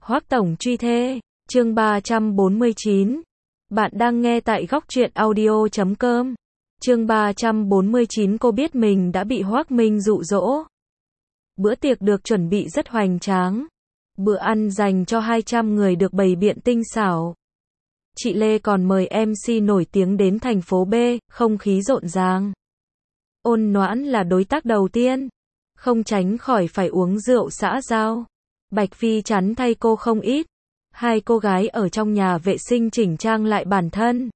Hoắc tổng truy thê, chương 349. Bạn đang nghe tại góc truyện audio.com. Chương 349. Cô biết mình đã bị Hoắc Minh dụ dỗ. Bữa tiệc được chuẩn bị rất hoành tráng. Bữa ăn dành cho 200 người được bày biện tinh xảo. Chị Lê còn mời MC nổi tiếng đến thành phố B, không khí rộn ràng. Ôn Noãn là đối tác đầu tiên, không tránh khỏi phải uống rượu xã giao. Bạch Phi chắn thay cô không ít. Hai cô gái ở trong nhà vệ sinh chỉnh trang lại bản thân.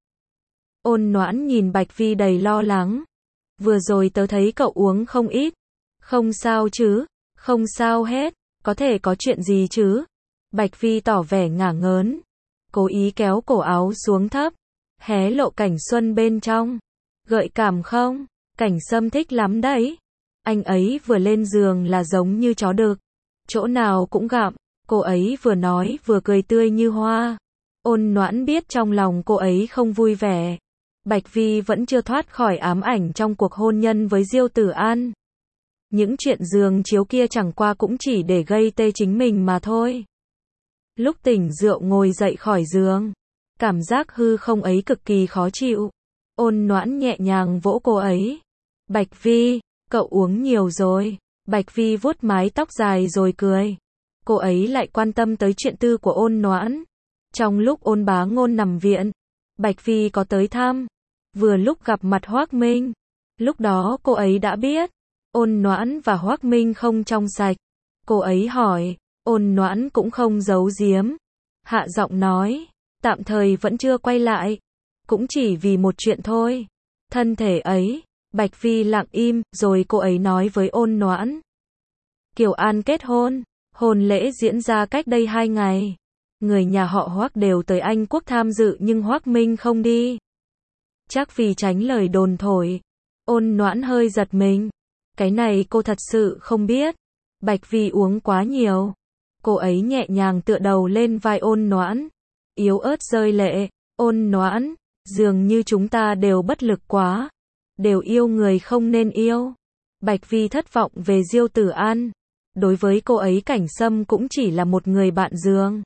Ôn Noãn nhìn Bạch Phi đầy lo lắng. Vừa rồi tớ thấy cậu uống không ít. Không sao chứ, không sao hết, có thể có chuyện gì chứ? Bạch Phi tỏ vẻ ngả ngớn. Cố ý kéo cổ áo xuống thấp, hé lộ cảnh xuân bên trong. Gợi cảm không? Cảnh Sâm thích lắm đấy. Anh ấy vừa lên giường là giống như chó đực, chỗ nào cũng gặm. Cô ấy vừa nói vừa cười tươi như hoa. Ôn Noãn biết trong lòng cô ấy không vui vẻ. Bạch Vi vẫn chưa thoát khỏi ám ảnh trong cuộc hôn nhân với Diêu Tử An. Những chuyện giường chiếu kia chẳng qua cũng chỉ để gây tê chính mình mà thôi. Lúc tỉnh rượu ngồi dậy khỏi giường, cảm giác hư không ấy cực kỳ khó chịu. Ôn Noãn nhẹ nhàng vỗ cô ấy. Bạch Vi, cậu uống nhiều rồi. Bạch Vi vuốt mái tóc dài rồi cười. Cô ấy lại quan tâm tới chuyện tư của Ôn Noãn. Trong lúc Ôn Bá Ngôn nằm viện, Bạch Vi có tới thăm. Vừa lúc gặp mặt Hoắc Minh. Lúc đó cô ấy đã biết Ôn Noãn và Hoắc Minh không trong sạch. Cô ấy hỏi, Ôn Noãn cũng không giấu giếm. Hạ giọng nói, tạm thời vẫn chưa quay lại. Cũng chỉ vì một chuyện thôi. Thân thể ấy. Bạch Vi lặng im, rồi cô ấy nói với Ôn Noãn. Kiều An kết hôn. Hôn lễ diễn ra cách đây 2 ngày. Người nhà họ Hoắc đều tới Anh Quốc tham dự nhưng Hoắc Minh không đi. Chắc vì tránh lời đồn thổi. Ôn Noãn hơi giật mình. Cái này cô thật sự không biết. Bạch Vi uống quá nhiều. Cô ấy nhẹ nhàng tựa đầu lên vai Ôn Noãn. Yếu ớt rơi lệ. Ôn Noãn, dường như chúng ta đều bất lực quá. Đều yêu người không nên yêu. Bạch Vi thất vọng về Diêu Tử An. Đối với cô ấy Cảnh Sâm cũng chỉ là một người bạn giường.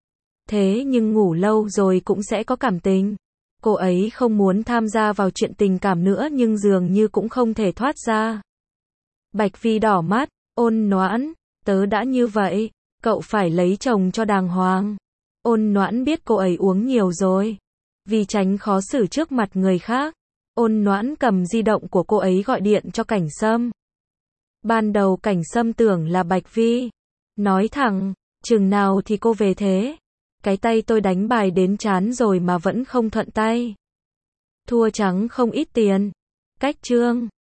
Thế nhưng ngủ lâu rồi cũng sẽ có cảm tình. Cô ấy không muốn tham gia vào chuyện tình cảm nữa nhưng dường như cũng không thể thoát ra. Bạch Vi đỏ mắt, Ôn Noãn, tớ đã như vậy, cậu phải lấy chồng cho đàng hoàng. Ôn Noãn biết cô ấy uống nhiều rồi. Vì tránh khó xử trước mặt người khác, Ôn Noãn cầm di động của cô ấy gọi điện cho Cảnh Sâm. Ban đầu Cảnh Sâm tưởng là Bạch Vi. Nói thẳng, chừng nào thì cô về thế? Cái tay tôi đánh bài đến chán rồi mà vẫn không thuận tay. Thua trắng không ít tiền. Cách chương.